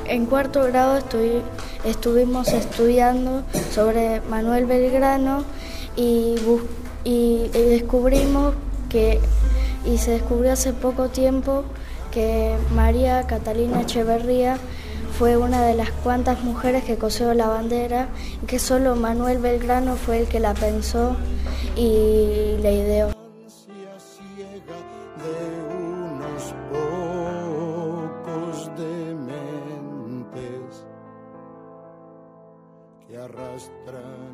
En cuarto grado estuvimos estudiando sobre Manuel Belgrano y descubrimos y se descubrió hace poco tiempo que María Catalina Echeverría fue una de las cuantas mujeres que cosió la bandera y que solo Manuel Belgrano fue el que la pensó y la ideó. De unos pocos dementes que arrastran